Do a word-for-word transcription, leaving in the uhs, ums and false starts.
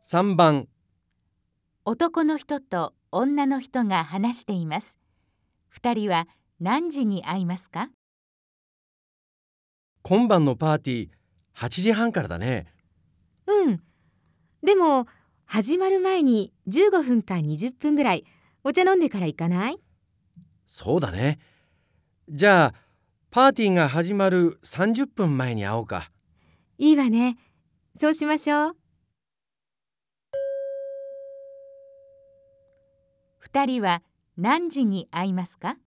さんばん、 男の人と女の人が話しています。二人は何時に会いますか？ 今晩のパーティーはちじはんからだね。 うん。でも、始まる前にじゅうごふんかにじゅっぷんぐらいお茶飲んでから行かない？ そうだね。じゃあパーティーが始まるさんじゅっぷんまえに会おうか。 いいわね。そうしましょう。 二人は何時に会いますか？